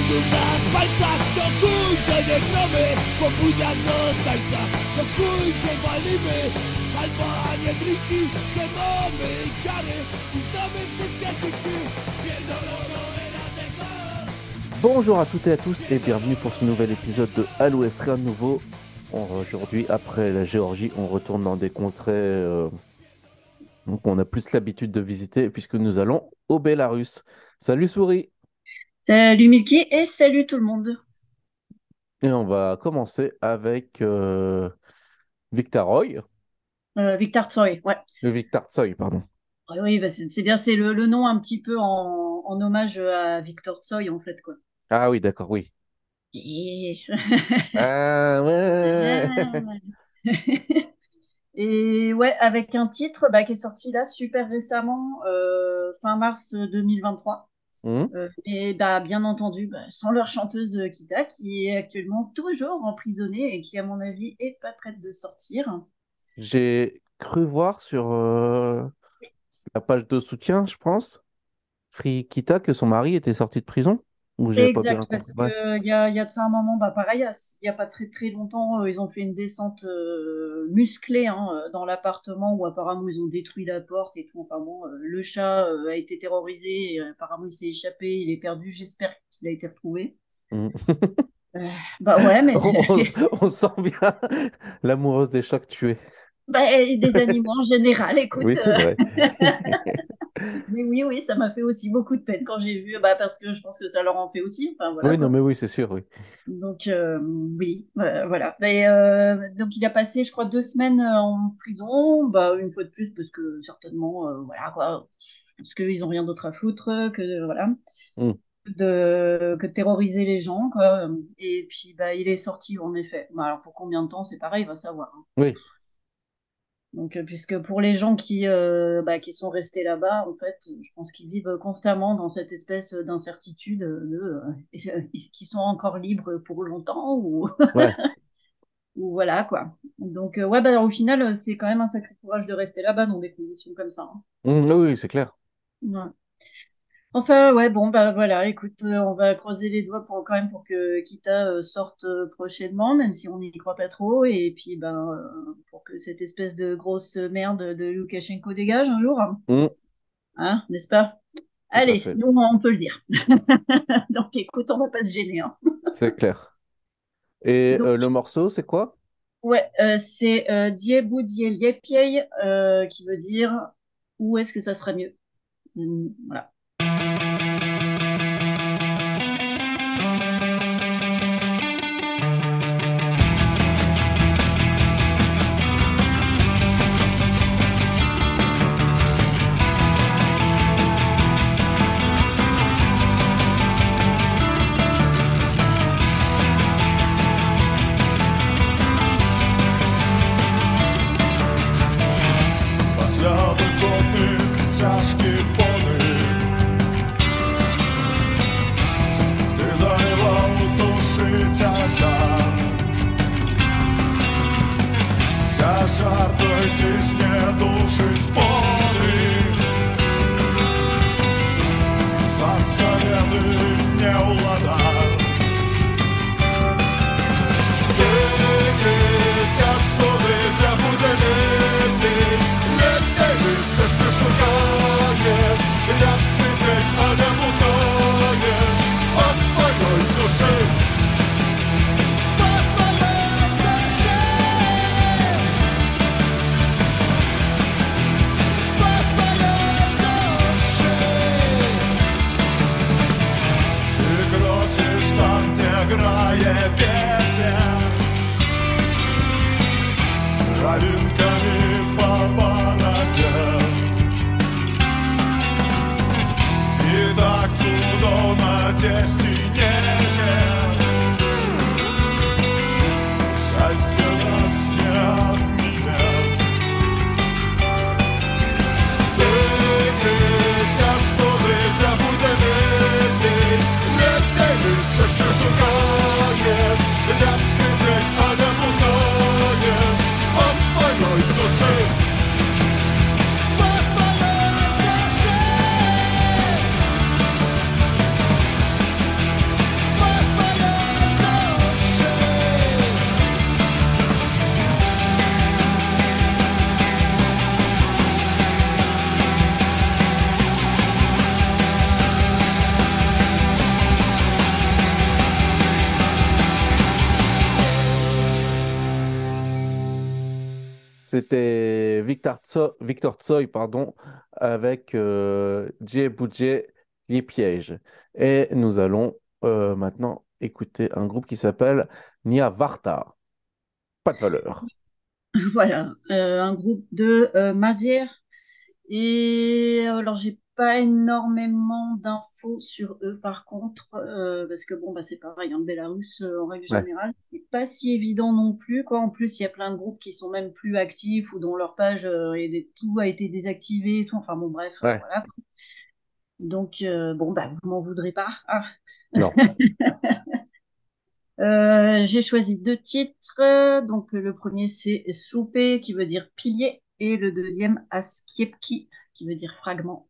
Iluna palcach, to chuj, że nie gromy, po budziach do tańca. To chuj, że walimy, albo a nie drinki, że mamy ciary i znamy wszystkie cichy. Pierdolono eradeka. Bonjour à toutes et à tous et bienvenue pour ce nouvel épisode de Halo Rien de nouveau. Aujourd'hui, après la Géorgie, on retourne dans des contrées qu'on a plus l'habitude de visiter puisque nous allons au Bélarus. Salut Souris! Salut Milky et salut tout le monde. Et on va commencer avec Victor Roy. Victor Tsoi, ouais. Victor Tsoi, pardon. Ouais, oui, bah c'est bien, c'est le nom un petit peu en hommage à Victor Tsoi en fait, quoi. Ah oui, d'accord, oui. Et... Ah ouais. Et ouais, avec un titre qui est sorti là super récemment, fin mars 2023. Et bien entendu, sans leur chanteuse Kita, qui est actuellement toujours emprisonnée et qui, à mon avis, est pas prête de sortir. J'ai cru voir sur la page de soutien, je pense, Free Kita, que son mari était sorti de prison. Ou j'ai pas bien Exact, parce compris. Ouais. qu'il y a de ça un moment, pareil, il n'y a pas très très longtemps, ils ont fait une descente musclée dans l'appartement où apparemment ils ont détruit la porte et tout. Enfin bon, le chat a été terrorisé, et, apparemment il s'est échappé, il est perdu, j'espère qu'il a été retrouvé. Ouais, mais... on sent bien l'amoureuse des chats que tu es. Des animaux en général, écoute. Oui, c'est vrai. Mais oui, ça m'a fait aussi beaucoup de peine quand j'ai vu, parce que je pense que ça leur en fait aussi. Enfin, voilà, Oui, quoi. non, mais oui, c'est sûr, oui. Donc, oui, voilà. Et, donc, il a passé, je crois, 2 semaines en prison, une fois de plus, parce que certainement, voilà, quoi, parce qu'ils n'ont rien d'autre à foutre que, voilà, que de terroriser les gens, quoi. Et puis, il est sorti, en effet. Alors, pour combien de temps, c'est pareil, il va savoir. Oui. Donc, puisque pour les gens qui sont restés là-bas, en fait, je pense qu'ils vivent constamment dans cette espèce d'incertitude est-ce qu'ils sont encore libres pour longtemps ou, Ouais. ou voilà, quoi. Donc, au final, c'est quand même un sacré courage de rester là-bas dans des conditions comme ça. Oui, c'est clair. Ouais. Enfin, ouais, bon, voilà, écoute, on va croiser les doigts pour que Kita sorte prochainement, même si on n'y croit pas trop, et puis pour que cette espèce de grosse merde de Loukachenko dégage un jour, hein, n'est-ce pas? Allez, nous, on peut le dire. Donc, écoute, on va pas se gêner, hein. C'est clair. Et Donc, le morceau, c'est quoi? Ouais, c'est Diebu Dieliepiei, qui veut dire où est-ce que ça sera mieux. Voilà. Ciężki podych. Ty zalewał duszy ciężar. Ciężar той ciśnie duszy spody. Sam sowiety nie uladał. Ty ciężko wyjdzie, będzie lepiej. Lepiej, przecież ty szukajesz. C'était Victor Tsoi, pardon, avec Djeboudje Les Pièges. Et nous allons maintenant écouter un groupe qui s'appelle Nia Varta. Pas de valeur. Voilà, un groupe de Mazières. Et alors, j'ai pas énormément d'infos sur eux, par contre, parce que bon, bah, c'est pareil, en Bélarus, en règle Ouais, générale, c'est pas si évident non plus, quoi. En plus, il y a plein de groupes qui sont même plus actifs ou dont leur page, tout a été désactivé et tout. Enfin bon, bref, ouais, voilà. Donc, bon, bah, vous m'en voudrez pas. Ah. non. J'ai choisi deux titres. Donc, le premier, c'est Soupé, qui veut dire pilier, et le deuxième, Askiepki, qui veut dire fragment.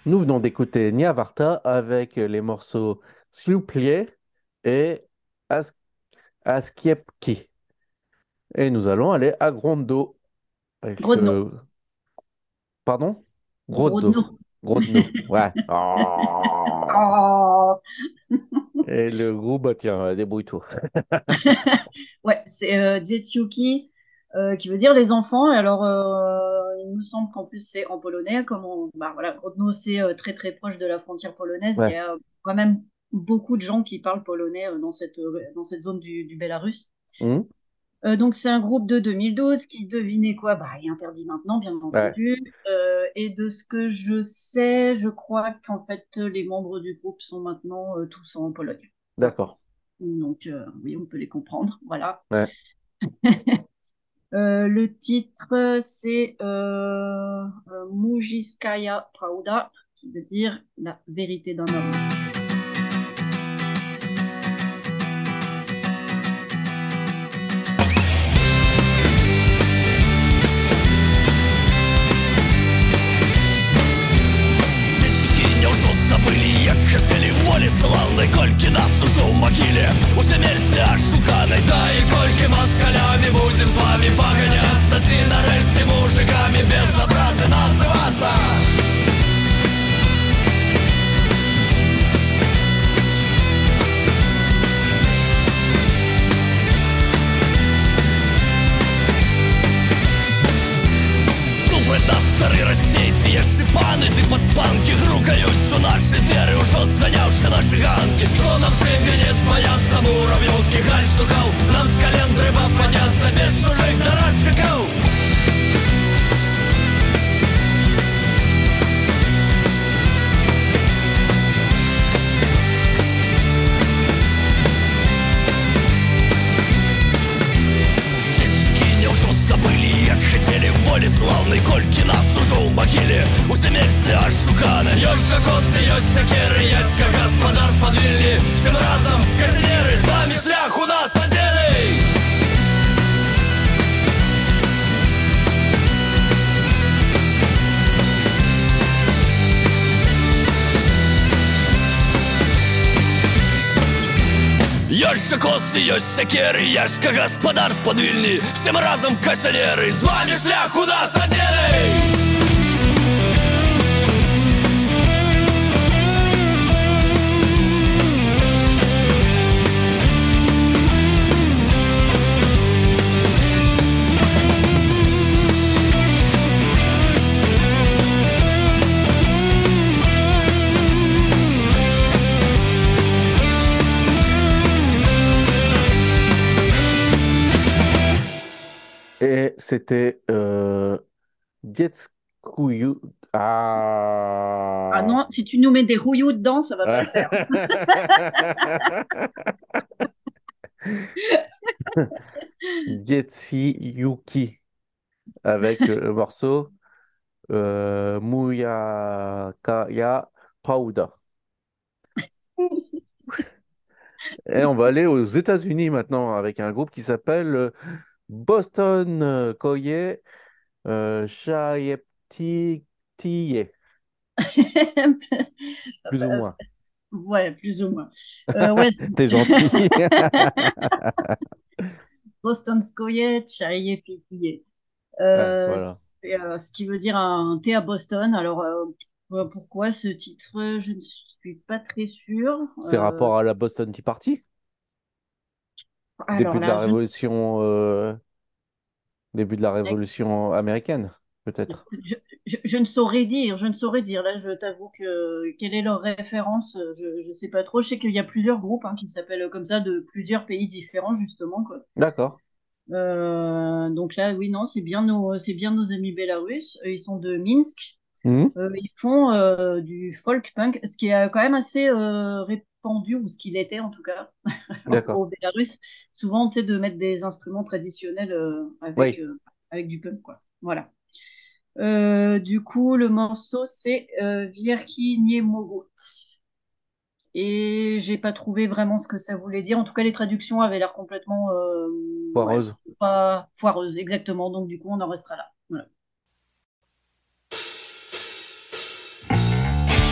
Nous venons d'écouter Niavarta avec les morceaux Sluplie et As Askiepki. Et nous allons aller à Grondo avec Grodno. pardon? Grodno. Grodno. Grodno. Ouais. Oh. Oh. Et le groupe, bah, tiens, débrouille-toi. Ouais, c'est dzieciuki, qui veut dire les enfants. Alors, il me semble qu'en plus, c'est en polonais. Bah, voilà, Grodno, c'est très très proche de la frontière polonaise. Il y Ouais. a quand même beaucoup de gens qui parlent polonais dans cette zone du Bélarus. Hmm. Donc, c'est un groupe de 2012 qui, devinez quoi, bah, est interdit maintenant, bien Ouais. entendu. Et de ce que je sais, je crois qu'en fait, les membres du groupe sont maintenant tous en Pologne. Voilà. D'accord. Donc, oui, on peut les comprendre. Voilà. Ouais. Le titre, c'est Mujiskaya Pravda, qui veut dire la vérité d'un homme. Не ўжо забылі, як хацелі волі слаўнай, колькі нас ужо ў магіле у зямельцы ашуканай. Да і колькі маскалямі будзем з вамі паганяцца, ці нарэшце мужикамі без абразы называцца. Нас цары расейцы, яшчэ паны, ды падпанкі грукаюць у нашы дзверы, ужо заняўшы нашы ганкі. Што нам сыгенец баяцца муравёўскіх гальштукаў, нам з кален трэба падняцца без чужых дарадчыкаў. Забылі, як хацелі волі слаўнай, колькі нас ужо ў магіле у зямельцы ашукана. Ёсць жа коцы, ёсць сякеры, ёсць гаспадар з падвіллі. Всем разам казінеры, з вамі шлях у нас адзіны. Ёсць жа косы, ёсць сякеры, ёсць гаспадар з падвільні. Всем разам касянеры, з вамі шлях у нас адзіны. Et c'était Dietskuyu. Ah non, si tu nous mets des rouillous dedans, ça va pas le faire. Yuki avec le morceau Muyakaya Pauda. Et on va aller aux États-Unis maintenant avec un groupe qui s'appelle Boston Koye Shayeptiye. Plus ou moins. Ouais, plus ou moins. Ouais, T'es gentil. Bostonskoye Chayepiye. Ouais, voilà. C'est ce qui veut dire un thé à Boston. Alors, pourquoi ce titre? Je ne suis pas très sûre. C'est rapport à la Boston Tea Party? Alors là, Début de la révolution américaine, peut-être. je ne saurais dire. Je ne saurais dire. Là, je t'avoue que quelle est leur référence? Je ne sais pas trop. Je sais qu'il y a plusieurs groupes qui s'appellent comme ça de plusieurs pays différents, justement, quoi. D'accord. Donc là, oui, non, c'est bien nos amis bélarusses. Ils sont de Minsk. Mhm. Ils font du folk punk, ce qui est quand même assez répandu, ou ce qu'il était en tout cas, D'accord. au Bélarus. Souvent, tu sais, de mettre des instruments traditionnels Oui. avec du punk, quoi. Voilà. Du coup, le morceau, c'est Wierki nie Mogot. Et j'ai pas trouvé vraiment ce que ça voulait dire. En tout cas, les traductions avaient l'air complètement Foireuse. pas foireuses, exactement. Donc, du coup, on en restera là. Voilà.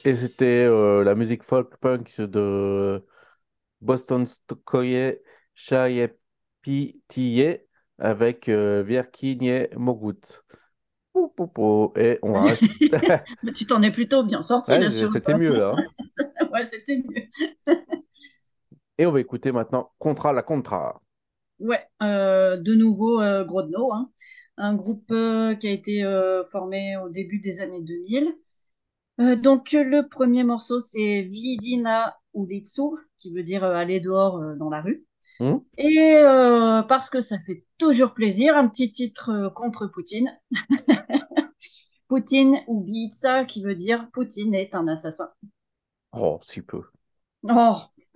Et c'était la musique folk punk de Boston Stokoye Chayepitiye avec Virginie Mogut. Pou, pou, pou. Et on va rester. Mais tu t'en es plutôt bien sorti Ouais, là sur. c'était mieux là, hein. Ouais, c'était mieux. Et on va écouter maintenant Contra la Contra. Ouais, de nouveau Grodno, hein. Un groupe qui a été formé au début des années 2000. Donc le premier morceau c'est Vidina Ulicu, qui veut dire aller dehors dans la rue. Hmm. Et parce que ça fait toujours plaisir, un petit titre contre Poutine. Poutine Ubitsa, qui veut dire Poutine est un assassin. Oh, si peu. Oh,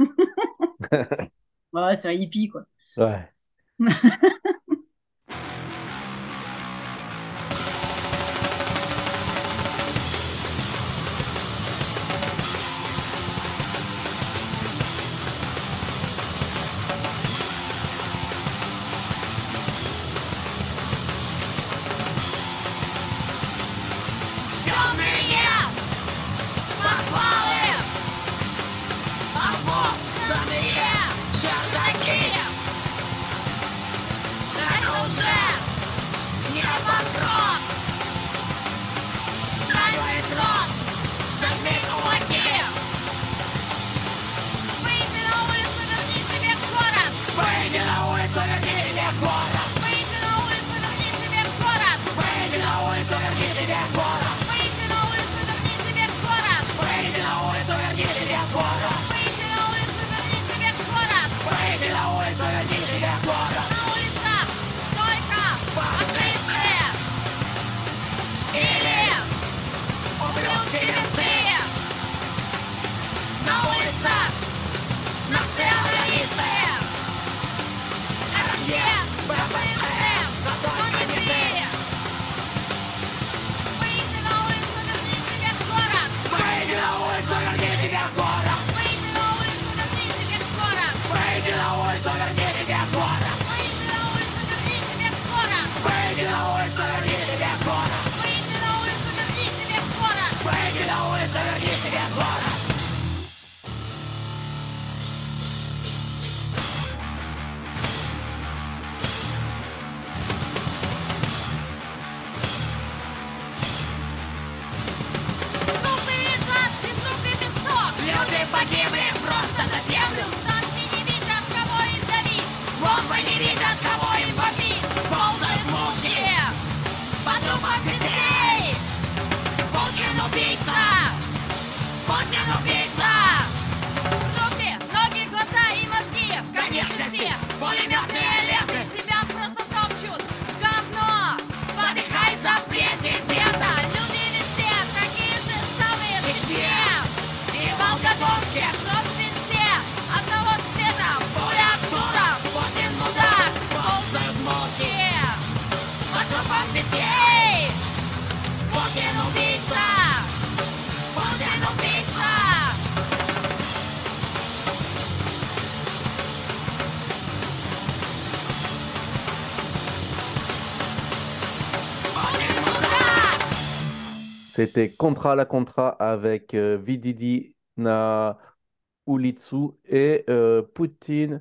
ouais, c'est un hippie quoi. Ouais. Темные подвалы, обоссанные чердаки. Это уже не покров. Страну из рот, зажми кулаки. Выйди на улицу, верни себе город. Выйди на улицу, верни себе город. Выйди на улицу, верни себе город. Выйди на улицу, верни себе город. Выйди на улицу, верни себе город. Выйди на улицу, верни себе город. Выйди на улицу, верни себе город. Выйди на улицу, верни себе город. На улицах только фашисты или ублюдки менты. На улицах националисты. РГ, БПСМ, но только не ты. Выйди на улицу, верни себе город. Выйди на улицу, верни себе город. Выйди на улицу, верни себе город. Выйди на улицу, верни себе город. Выйди на улицу, верни себе город. Выйди на улицу, верни себе город. Выйди на улицу, верни себе город. Выйди на улицу, верни себе город. Трупы лежат без рук и без ног. Люди погибли просто за землю. Танки не видят, кого им давить. Бомбы не видят, кого им бомбить. Ползают мухи по трупам детей. Путин убийца. Путин убийца. Руки, ноги, глаза и мозги. В конечности пулеметные ленты тебя просто топчут. Говно. Подыхай за президента. Люди везде такие же самые в Чечне и в Волгодонске. Кровь везде одного цвета. Пуля дура, Путин мудак. Ползают мухи по трупам детей. Путин убийца. Путин убийца. Путин мудак. C'était Contra la Contra avec Vididi na Ulicu et Poutine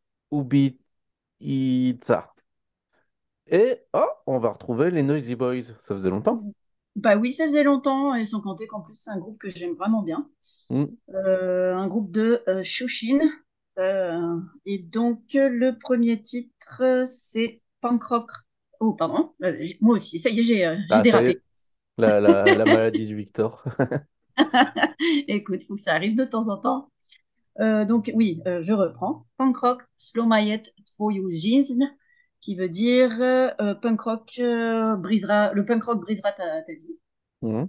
Ubitsa. Et on va retrouver les Noisy Boys. Ça faisait longtemps. Bah oui, ça faisait longtemps, et sans compter qu'en plus c'est un groupe que j'aime vraiment bien. Mm. Un groupe de Shushin. Et donc le premier titre c'est Punk Rock. Oh pardon, moi aussi, ça y est, j'ai Ah, ça y dérapé. est, la maladie du Victor. Écoute, faut que ça arrive de temps en temps. Donc oui, je reprends. Punk rock, Slomayet Tvoyu Jeans, qui veut dire punk rock brisera, le punk rock brisera ta vie. Mhm.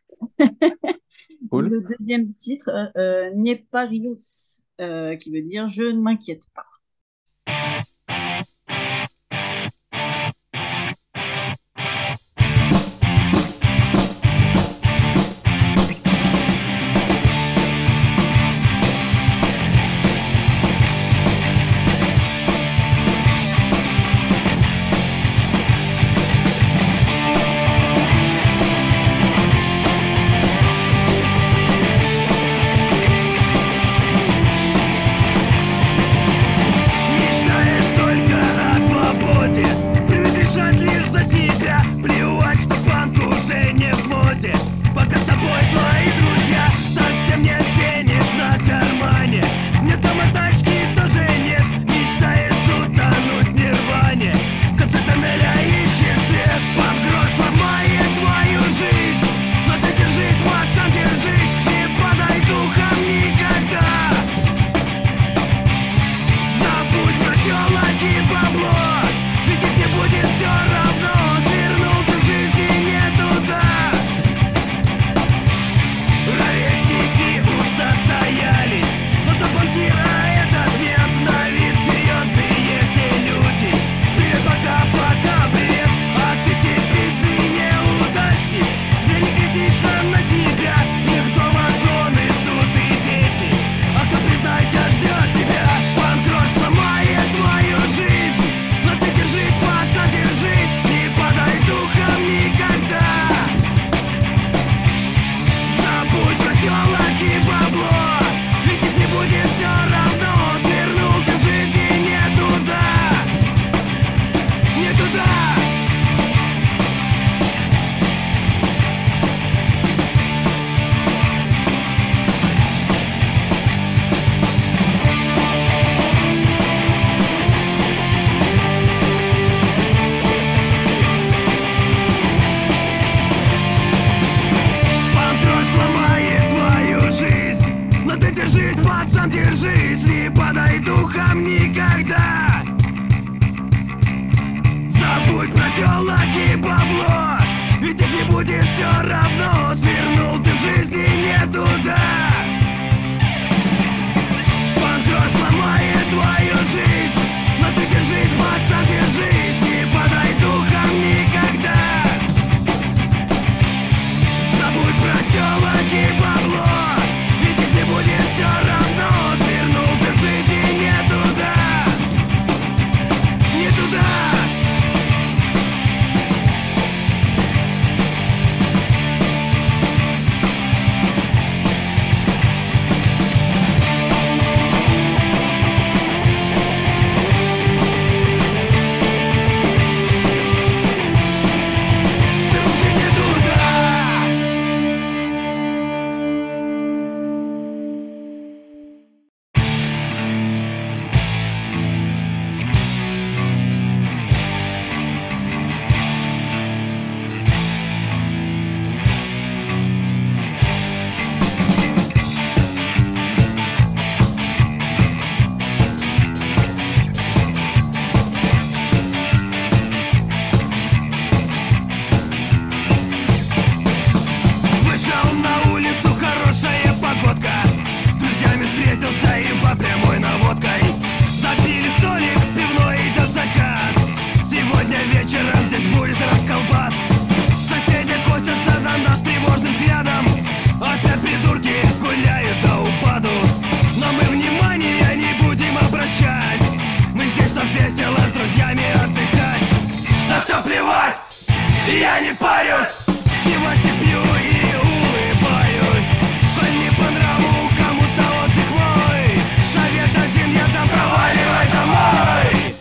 Cool. Le deuxième titre, Neparius, qui veut dire je ne m'inquiète pas. равно свернул ты в жизни не туда. Панк-рок сломает твою жизнь, но ты держись, пацан, держись, не подай духом никогда. Забудь про тёлок и бабло, ведь их не будет всё равно. Свернул ты в жизни не туда, не туда. Вышел на улицу, хорошая погодка, с друзьями встретился и по прямой наводкой. Забили столик, пивной идет заказ. Сегодня вечером здесь будет расколбас. Соседи косятся на наш тревожным взглядом. Опять придурки гуляют до упаду, но мы внимания не будем обращать. Мы здесь, чтоб весело с друзьями отдыхать. На все плевать, я не парюсь, пиво пью и улыбаюсь. Коль не по нраву кому-то отдых мой, совет один я дам: проваливай домой.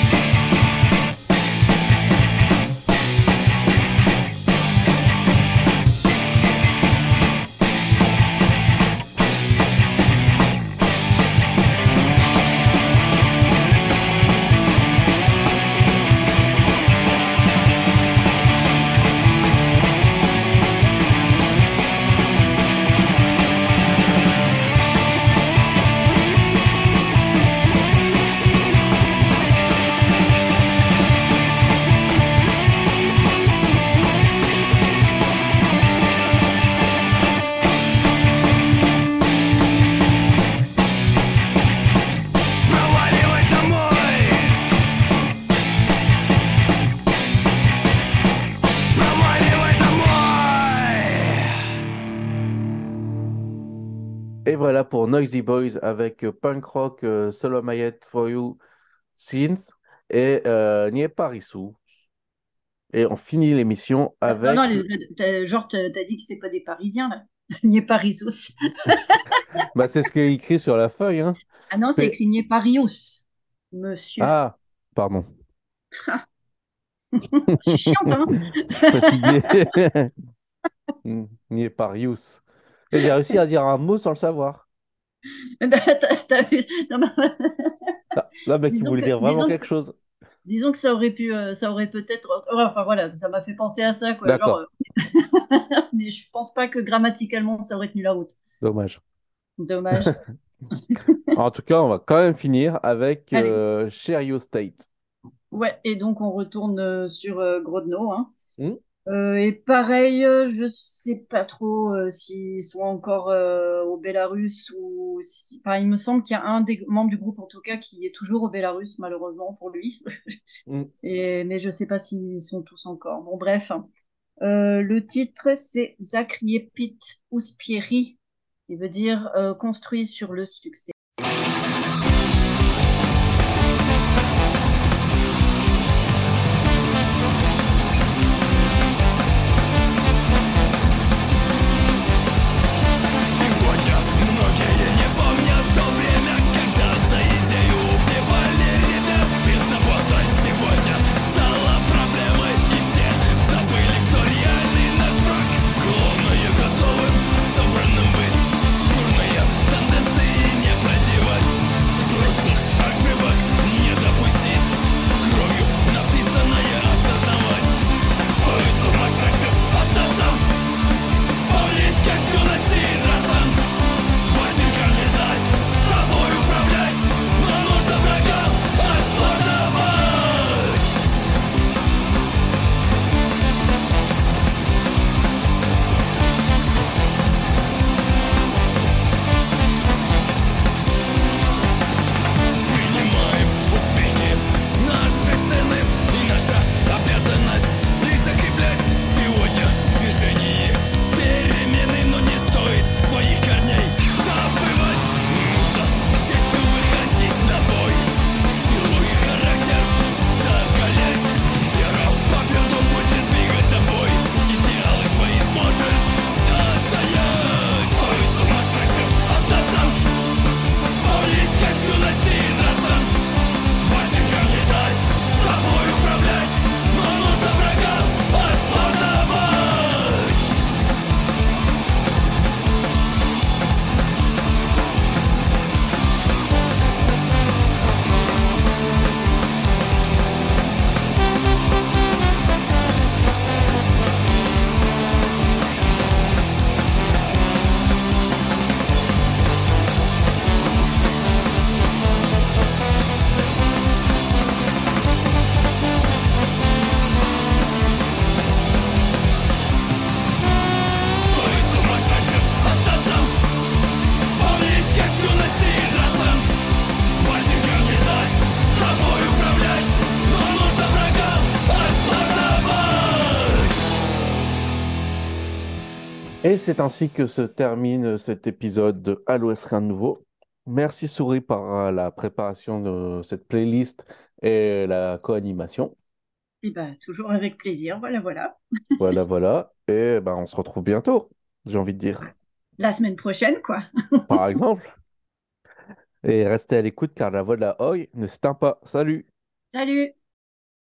Проваливай домой. Проваливай домой. Et voilà pour Noisy Boys avec Punk Rock Solomayet for You Sins et Nie Parisou. Et on finit l'émission avec. Non, genre, t'as dit que c'est pas des Parisiens, là. Nier Parisos. Bah, c'est ce qui est écrit sur la feuille, hein. Ah non, c'est Mais- écrit Nier Parios, monsieur. Ah, pardon. C'est chiant, hein. Fatigué. Nie Parius. Et j'ai réussi à dire un mot sans le savoir. Eh ben, t'as vu. Non, mais- Là, mec, il Disons voulait que- dire vraiment disons que quelque chose. Disons que ça aurait peut-être. Enfin voilà, ça m'a fait penser à ça, quoi. D'accord. Mais je pense pas que grammaticalement ça aurait tenu la route. Dommage. Dommage. En tout cas, on va quand même finir avec Allez. Share Your State. Ouais, et donc on retourne sur Grodno, hein. Mm. Et pareil, je sais pas trop s'ils sont encore au Bélarus ou si... Enfin, il me semble qu'il y a un des membres du groupe en tout cas qui est toujours au Bélarus, malheureusement pour lui. Mm. Mais je sais pas s'ils y sont tous encore. Bon, bref. Le titre, c'est Zakriepit Uspieri, qui veut dire construit sur le succès. Сегодня многие не помнят то время, когда за идею убивали ребят. Беззабота сегодня стала проблемой, и все забыли, кто реальный наш враг. Главное готовым, собранным быть. Дурные тенденции не прощают. Et c'est ainsi que se termine cet épisode de À l'Ouest Rien de Nouveau. Merci Souris par la préparation de cette playlist et la co-animation. Et ben, toujours avec plaisir. Voilà, voilà. Voilà, voilà. Et ben, on se retrouve bientôt, j'ai envie de dire. La semaine prochaine, quoi. Par exemple. Et restez à l'écoute car la voix de la Hoy ne s'éteint pas. Salut! Salut!